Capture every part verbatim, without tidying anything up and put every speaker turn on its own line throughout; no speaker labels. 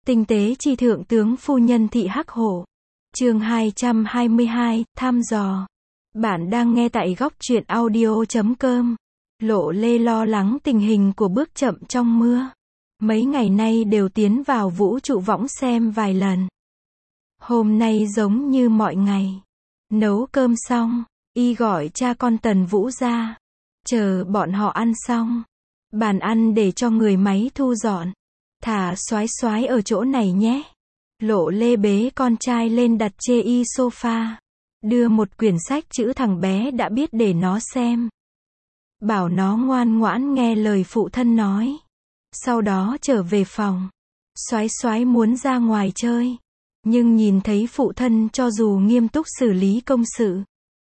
Tinh tế chi thượng tướng phu nhân thị Hắc Hổ. Chương hai trăm hai mươi hai, thăm dò. Bạn đang nghe tại góc truyện audio chấm com. Lộ Lê lo lắng tình hình của bước chậm trong mưa. Mấy ngày nay đều tiến vào vũ trụ võng xem vài lần. Hôm nay giống như mọi ngày. Nấu cơm xong, y gọi cha con Tần Vũ ra. Chờ bọn họ ăn xong. Bàn ăn để cho người máy thu dọn. Thả xoái xoái ở chỗ này nhé. Lộ Lê bế con trai lên đặt chê y sofa. Đưa một quyển sách chữ thằng bé đã biết để nó xem. Bảo nó ngoan ngoãn nghe lời phụ thân nói. Sau đó trở về phòng. Xoái xoái muốn ra ngoài chơi. Nhưng nhìn thấy phụ thân cho dù nghiêm túc xử lý công sự.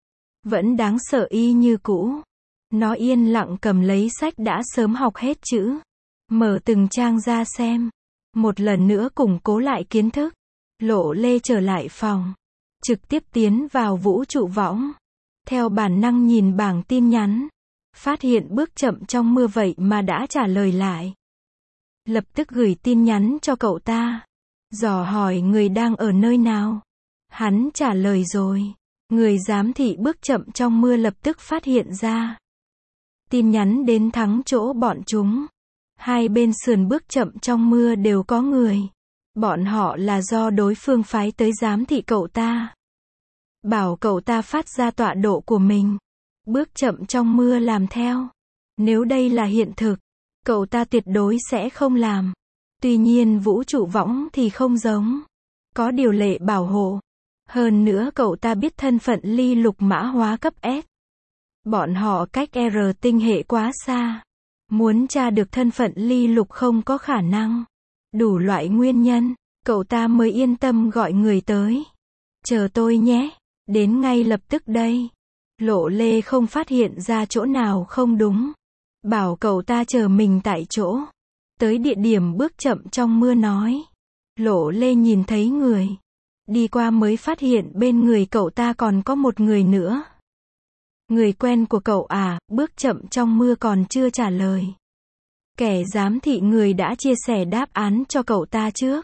Vẫn đáng sợ y như cũ. Nó yên lặng cầm lấy sách đã sớm học hết chữ. Mở từng trang ra xem. Một lần nữa củng cố lại kiến thức. Lộ Lê trở lại phòng. Trực tiếp tiến vào vũ trụ võng. Theo bản năng nhìn bảng tin nhắn. Phát hiện bước chậm trong mưa vậy mà đã trả lời lại. Lập tức gửi tin nhắn cho cậu ta. Dò hỏi người đang ở nơi nào. Hắn trả lời rồi. Người giám thị bước chậm trong mưa lập tức phát hiện ra. Tin nhắn đến thắng chỗ bọn chúng. Hai bên sườn bước chậm trong mưa đều có người. Bọn họ là do đối phương phái tới giám thị cậu ta. Bảo cậu ta phát ra tọa độ của mình. Bước chậm trong mưa làm theo. Nếu đây là hiện thực, cậu ta tuyệt đối sẽ không làm. Tuy nhiên vũ trụ võng thì không giống. Có điều lệ bảo hộ. Hơn nữa cậu ta biết thân phận ly lục mã hóa cấp S. Bọn họ cách R tinh hệ quá xa. Muốn tra được thân phận ly lục không có khả năng. Đủ loại nguyên nhân, cậu ta mới yên tâm gọi người tới. Chờ tôi nhé, đến ngay lập tức đây. Lộ Lê không phát hiện ra chỗ nào không đúng. Bảo cậu ta chờ mình tại chỗ. Tới địa điểm bước chậm trong mưa nói. Lộ Lê nhìn thấy người. Đi qua mới phát hiện bên người cậu ta còn có một người nữa. Người quen của cậu à, bước chậm trong mưa còn chưa trả lời. Kẻ giám thị người đã chia sẻ đáp án cho cậu ta trước.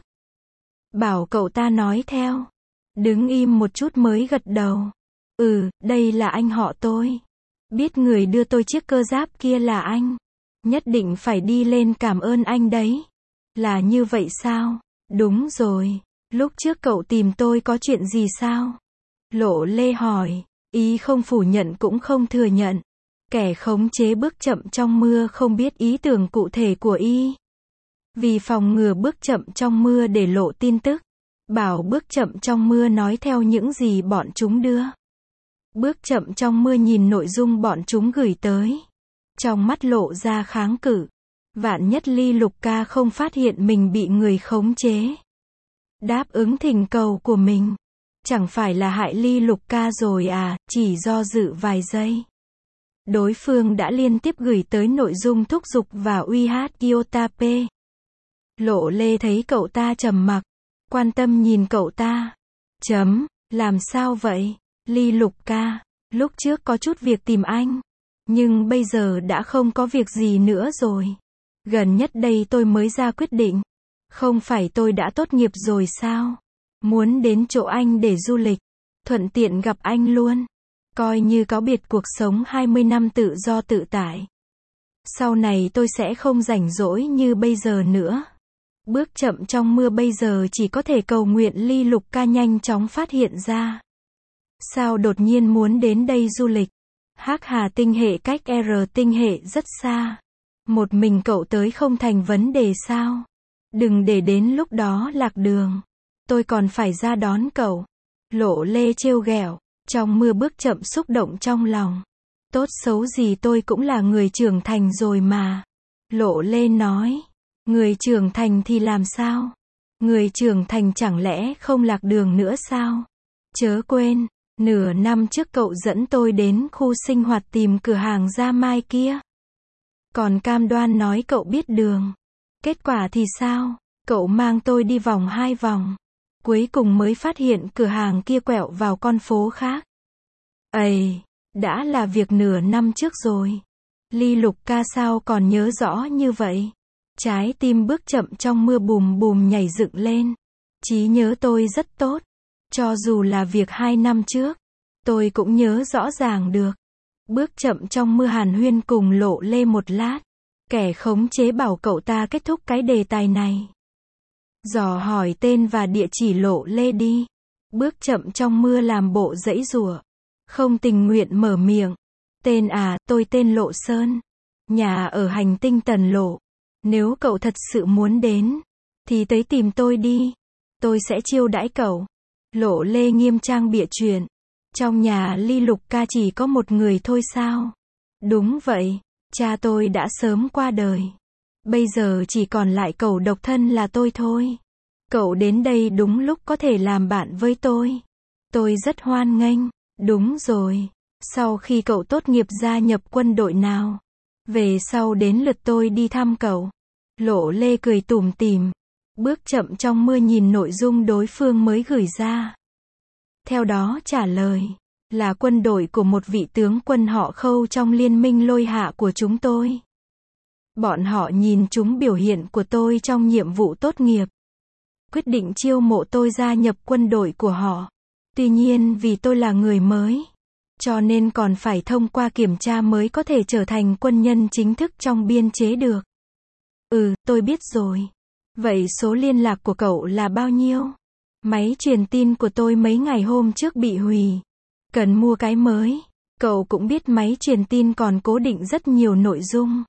Bảo cậu ta nói theo. Đứng im một chút mới gật đầu. Ừ, đây là anh họ tôi. Biết người đưa tôi chiếc cơ giáp kia là anh. Nhất định phải đi lên cảm ơn anh đấy. Là như vậy sao? Đúng rồi. Lúc trước cậu tìm tôi có chuyện gì sao? Lộ Lê hỏi. Ý không phủ nhận cũng không thừa nhận. Kẻ khống chế bước chậm trong mưa không biết ý tưởng cụ thể của y. Vì phòng ngừa bước chậm trong mưa để lộ tin tức. Bảo bước chậm trong mưa nói theo những gì bọn chúng đưa. Bước chậm trong mưa nhìn nội dung bọn chúng gửi tới. Trong mắt lộ ra kháng cự. Vạn nhất ly lục ca không phát hiện mình bị người khống chế. Đáp ứng thỉnh cầu của mình. Chẳng phải là hại ly lục ca rồi à, chỉ do dự vài giây. Đối phương đã liên tiếp gửi tới nội dung thúc giục và uy hát Iotape. Lộ Lê thấy cậu ta trầm mặc. Quan tâm nhìn cậu ta. Chấm, làm sao vậy? Ly lục ca, lúc trước có chút việc tìm anh. Nhưng bây giờ đã không có việc gì nữa rồi. Gần nhất đây tôi mới ra quyết định. Không phải tôi đã tốt nghiệp rồi sao? Muốn đến chỗ anh để du lịch. Thuận tiện gặp anh luôn. Coi như cáo biệt cuộc sống hai mươi năm tự do tự tại. Sau này tôi sẽ không rảnh rỗi như bây giờ nữa. Bước chậm trong mưa bây giờ chỉ có thể cầu nguyện ly lục ca nhanh chóng phát hiện ra. Sao đột nhiên muốn đến đây du lịch? Hắc Hà tinh hệ cách R tinh hệ rất xa. Một mình cậu tới không thành vấn đề sao? Đừng để đến lúc đó lạc đường. Tôi còn phải ra đón cậu. Lộ Lê trêu ghẹo. Trong mưa bước chậm xúc động trong lòng. Tốt xấu gì tôi cũng là người trưởng thành rồi mà. Lộ Lê nói. Người trưởng thành thì làm sao? Người trưởng thành chẳng lẽ không lạc đường nữa sao? Chớ quên, nửa năm trước cậu dẫn tôi đến khu sinh hoạt tìm cửa hàng da mai kia. Còn cam đoan nói cậu biết đường. Kết quả thì sao? Cậu mang tôi đi vòng hai vòng. Cuối cùng mới phát hiện cửa hàng kia quẹo vào con phố khác. Ây, đã là việc nửa năm trước rồi. Ly lục ca sao còn nhớ rõ như vậy? Trái tim bước chậm trong mưa bùm bùm nhảy dựng lên. Trí nhớ tôi rất tốt. Cho dù là việc hai năm trước, tôi cũng nhớ rõ ràng được. Bước chậm trong mưa hàn huyên cùng Lộ Lê một lát. Kẻ khống chế bảo cậu ta kết thúc cái đề tài này. Dò hỏi tên và địa chỉ Lộ Lê đi. Bước chậm trong mưa làm bộ giãy giụa. Không tình nguyện mở miệng. Tên à, tôi tên Lộ Sơn. Nhà ở hành tinh Tần Lộ. Nếu cậu thật sự muốn đến, thì tới tìm tôi đi. Tôi sẽ chiêu đãi cậu. Lộ Lê nghiêm trang bịa chuyện. Trong nhà Ly Lục Ca chỉ có một người thôi sao? Đúng vậy, cha tôi đã sớm qua đời. Bây giờ chỉ còn lại cậu độc thân là tôi thôi. Cậu đến đây đúng lúc có thể làm bạn với tôi. Tôi rất hoan nghênh. Đúng rồi. Sau khi cậu tốt nghiệp gia nhập quân đội nào? Về sau đến lượt tôi đi thăm cậu. Lộ Lê cười tủm tỉm. Bước chậm trong mưa nhìn nội dung đối phương mới gửi ra. Theo đó trả lời. Là quân đội của một vị tướng quân họ Khâu trong liên minh Lôi Hạ của chúng tôi. Bọn họ nhìn chúng biểu hiện của tôi trong nhiệm vụ tốt nghiệp. Quyết định chiêu mộ tôi gia nhập quân đội của họ. Tuy nhiên vì tôi là người mới, cho nên còn phải thông qua kiểm tra mới có thể trở thành quân nhân chính thức trong biên chế được. Ừ, tôi biết rồi. Vậy số liên lạc của cậu là bao nhiêu? Máy truyền tin của tôi mấy ngày hôm trước bị hủy. Cần mua cái mới. Cậu cũng biết máy truyền tin còn cố định rất nhiều nội dung.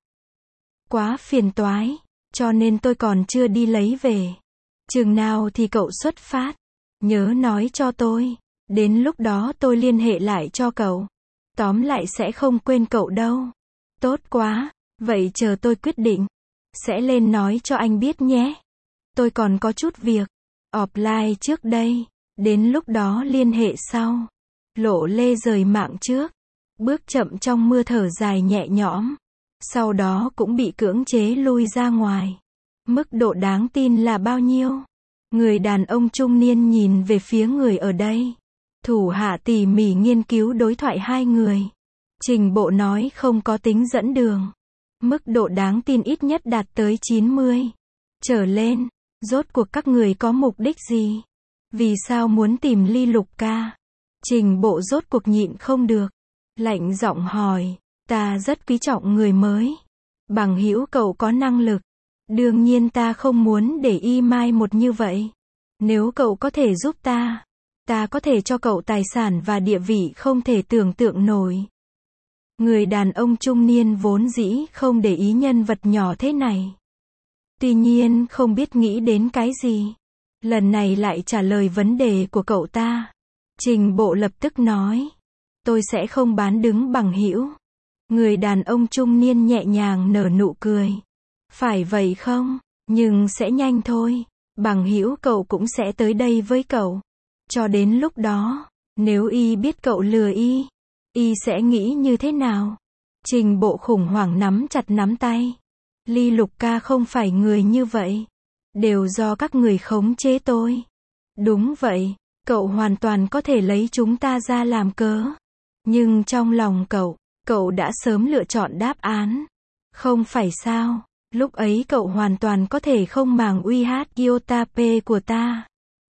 Quá phiền toái, cho nên tôi còn chưa đi lấy về. Chừng nào thì cậu xuất phát? Nhớ nói cho tôi. Đến lúc đó tôi liên hệ lại cho cậu. Tóm lại sẽ không quên cậu đâu. Tốt quá. Vậy chờ tôi quyết định. Sẽ lên nói cho anh biết nhé. Tôi còn có chút việc. Offline trước đây. Đến lúc đó liên hệ sau. Lộ Lê rời mạng trước. Bước chậm trong mưa thở dài nhẹ nhõm. Sau đó cũng bị cưỡng chế lui ra ngoài. Mức độ đáng tin là bao nhiêu? Người đàn ông trung niên nhìn về phía người ở đây. Thủ hạ tỉ mỉ nghiên cứu đối thoại hai người. Trình bộ nói không có tính dẫn đường. Mức độ đáng tin ít nhất đạt tới chín mươi. Trở lên. Rốt cuộc các người có mục đích gì? Vì sao muốn tìm Ly Lục Ca? Trình bộ rốt cuộc nhịn không được. Lạnh giọng hỏi. Ta rất quý trọng người mới. Bằng hữu cậu có năng lực. Đương nhiên ta không muốn để y mai một như vậy. Nếu cậu có thể giúp ta, ta có thể cho cậu tài sản và địa vị không thể tưởng tượng nổi. Người đàn ông trung niên vốn dĩ không để ý nhân vật nhỏ thế này. Tuy nhiên không biết nghĩ đến cái gì. Lần này lại trả lời vấn đề của cậu ta. Trình bộ lập tức nói. Tôi sẽ không bán đứng bằng hữu. Người đàn ông trung niên nhẹ nhàng nở nụ cười. Phải vậy không? Nhưng sẽ nhanh thôi. Bằng hữu cậu cũng sẽ tới đây với cậu. Cho đến lúc đó, nếu y biết cậu lừa y, y sẽ nghĩ như thế nào? Trình bộ khủng hoảng nắm chặt nắm tay. Ly Lục Ca không phải người như vậy. Đều do các người khống chế tôi. Đúng vậy, cậu hoàn toàn có thể lấy chúng ta ra làm cớ. Nhưng trong lòng cậu, cậu đã sớm lựa chọn đáp án. Không phải sao? Lúc ấy cậu hoàn toàn có thể không màng uy hát Iotape của ta.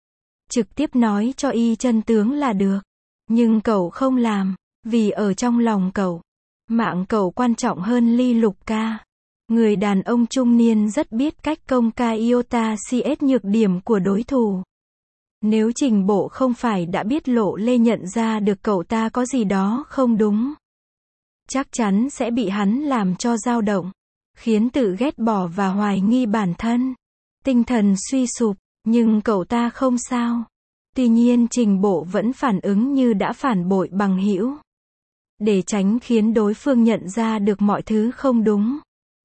Trực tiếp nói cho y chân tướng là được. Nhưng cậu không làm, vì ở trong lòng cậu, mạng cậu quan trọng hơn Ly Lục Ca. Người đàn ông trung niên rất biết cách công ca Iota xê ét nhược điểm của đối thủ. Nếu trình bộ không phải đã biết Lộ Lê nhận ra được cậu ta có gì đó không đúng, chắc chắn sẽ bị hắn làm cho dao động, khiến tự ghét bỏ và hoài nghi bản thân, tinh thần suy sụp, nhưng cậu ta không sao. Tuy nhiên trình bộ vẫn phản ứng như đã phản bội bằng hữu, để tránh khiến đối phương nhận ra được mọi thứ không đúng.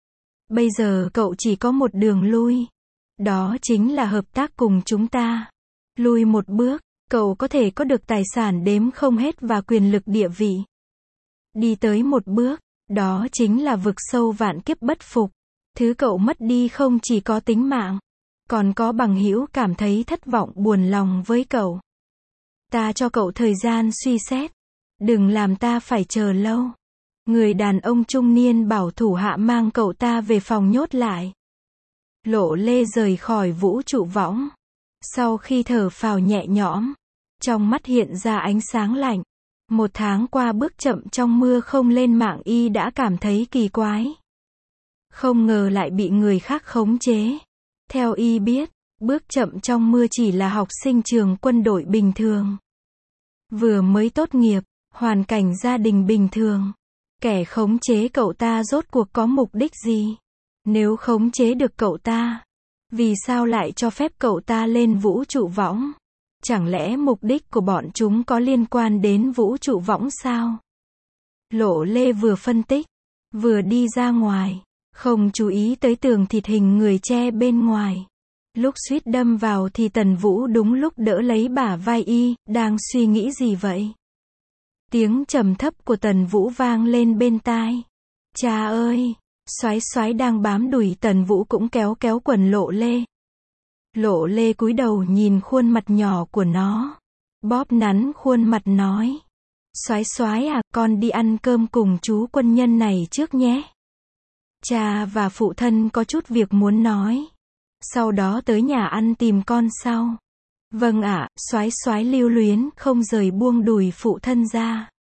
Bây giờ cậu chỉ có một đường lui, đó chính là hợp tác cùng chúng ta. Lui một bước, cậu có thể có được tài sản đếm không hết và quyền lực địa vị. Đi tới một bước, đó chính là vực sâu vạn kiếp bất phục. Thứ cậu mất đi không chỉ có tính mạng, còn có bằng hữu cảm thấy thất vọng buồn lòng với cậu. Ta cho cậu thời gian suy xét. Đừng làm ta phải chờ lâu. Người đàn ông trung niên bảo thủ hạ mang cậu ta về phòng nhốt lại. Lộ Lê rời khỏi vũ trụ võng. Sau khi thở phào nhẹ nhõm, trong mắt hiện ra ánh sáng lạnh. Một tháng qua bước chậm trong mưa không lên mạng y đã cảm thấy kỳ quái. Không ngờ lại bị người khác khống chế. Theo y biết, bước chậm trong mưa chỉ là học sinh trường quân đội bình thường. Vừa mới tốt nghiệp, hoàn cảnh gia đình bình thường. Kẻ khống chế cậu ta rốt cuộc có mục đích gì? Nếu khống chế được cậu ta, vì sao lại cho phép cậu ta lên vũ trụ võng? Chẳng lẽ mục đích của bọn chúng có liên quan đến vũ trụ võng sao? Lộ Lê vừa phân tích, vừa đi ra ngoài, không chú ý tới tường thịt hình người che bên ngoài. Lúc suýt đâm vào thì Tần Vũ đúng lúc đỡ lấy bả vai y, đang suy nghĩ gì vậy? Tiếng trầm thấp của Tần Vũ vang lên bên tai. Cha ơi! Soái soái đang bám đuổi Tần Vũ cũng kéo kéo quần Lộ Lê. Lộ Lê cúi đầu nhìn khuôn mặt nhỏ của nó, bóp nắn khuôn mặt nói. Soái soái à, con đi ăn cơm cùng chú quân nhân này trước nhé. Cha và phụ thân có chút việc muốn nói. Sau đó tới nhà ăn tìm con sau. Vâng ạ, à, soái soái lưu luyến không rời buông đùi phụ thân ra.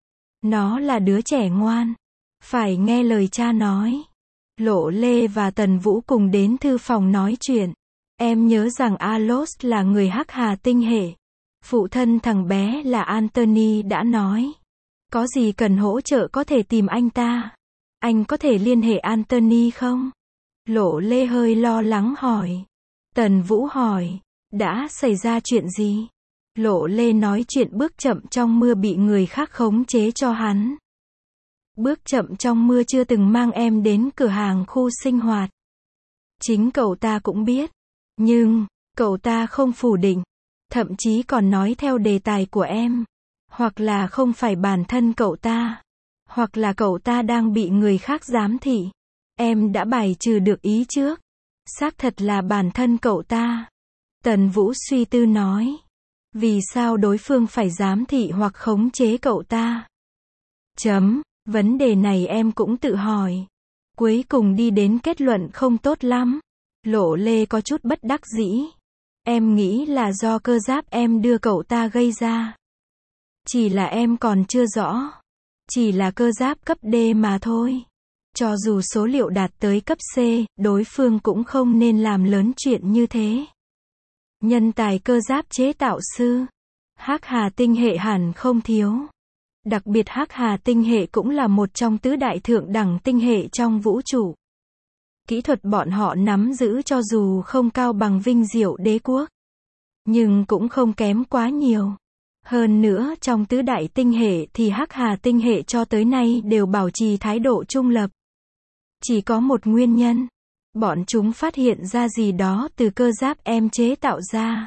Nó là đứa trẻ ngoan, phải nghe lời cha nói. Lộ Lê và Tần Vũ cùng đến thư phòng nói chuyện. Em nhớ rằng Alos là người Hắc Hà tinh hệ. Phụ thân thằng bé là Anthony đã nói. Có gì cần hỗ trợ có thể tìm anh ta. Anh có thể liên hệ Anthony không? Lộ Lê hơi lo lắng hỏi. Tần Vũ hỏi. Đã xảy ra chuyện gì? Lộ Lê nói chuyện bước chậm trong mưa bị người khác khống chế cho hắn. Bước chậm trong mưa chưa từng mang em đến cửa hàng khu sinh hoạt. Chính cậu ta cũng biết. Nhưng, cậu ta không phủ định. Thậm chí còn nói theo đề tài của em. Hoặc là không phải bản thân cậu ta. Hoặc là cậu ta đang bị người khác giám thị. Em đã bài trừ được ý trước. Xác thật là bản thân cậu ta. Tần Vũ suy tư nói. Vì sao đối phương phải giám thị hoặc khống chế cậu ta? Chấm, vấn đề này em cũng tự hỏi. Cuối cùng đi đến kết luận không tốt lắm. Lộ Lê có chút bất đắc dĩ. Em nghĩ là do cơ giáp em đưa cậu ta gây ra. Chỉ là em còn chưa rõ. Chỉ là cơ giáp cấp D mà thôi. Cho dù số liệu đạt tới cấp C, đối phương cũng không nên làm lớn chuyện như thế. Nhân tài cơ giáp chế tạo sư, Hắc Hà tinh hệ hẳn không thiếu. Đặc biệt Hắc Hà tinh hệ cũng là một trong tứ đại thượng đẳng tinh hệ trong vũ trụ. Kỹ thuật bọn họ nắm giữ cho dù không cao bằng Vinh Diệu Đế quốc, nhưng cũng không kém quá nhiều. Hơn nữa trong tứ đại tinh hệ thì Hắc Hà tinh hệ cho tới nay đều bảo trì thái độ trung lập. Chỉ có một nguyên nhân. Bọn chúng phát hiện ra gì đó từ cơ giáp em chế tạo ra.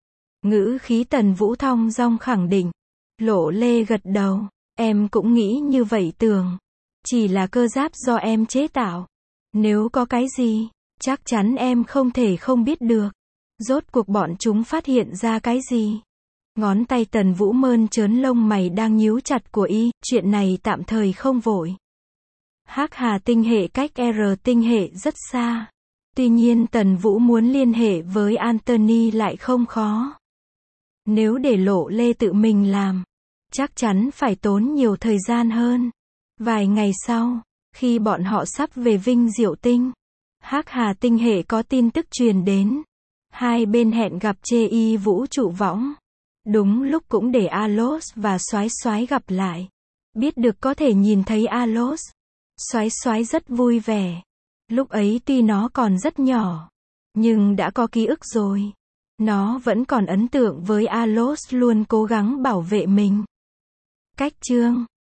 Ngữ khí Tần Vũ thong dong khẳng định. Lộ Lê gật đầu. Em cũng nghĩ như vậy tưởng. Chỉ là cơ giáp do em chế tạo. Nếu có cái gì, chắc chắn em không thể không biết được. Rốt cuộc bọn chúng phát hiện ra cái gì? Ngón tay Tần Vũ mơn trớn lông mày đang nhíu chặt của y. Chuyện này tạm thời không vội. Hắc Hà tinh hệ cách R tinh hệ rất xa. Tuy nhiên Tần Vũ muốn liên hệ với Anthony lại không khó. Nếu để Lộ Lê tự mình làm, chắc chắn phải tốn nhiều thời gian hơn. Vài ngày sau, khi bọn họ sắp về Vinh Diệu tinh, Hắc Hà tinh hệ có tin tức truyền đến. Hai bên hẹn gặp chê y vũ trụ võng. Đúng lúc cũng để Alos và Soái Soái gặp lại. Biết được có thể nhìn thấy Alos, Soái Soái rất vui vẻ. Lúc ấy tuy nó còn rất nhỏ, nhưng đã có ký ức rồi. Nó vẫn còn ấn tượng với Alos luôn cố gắng bảo vệ mình. Cách chương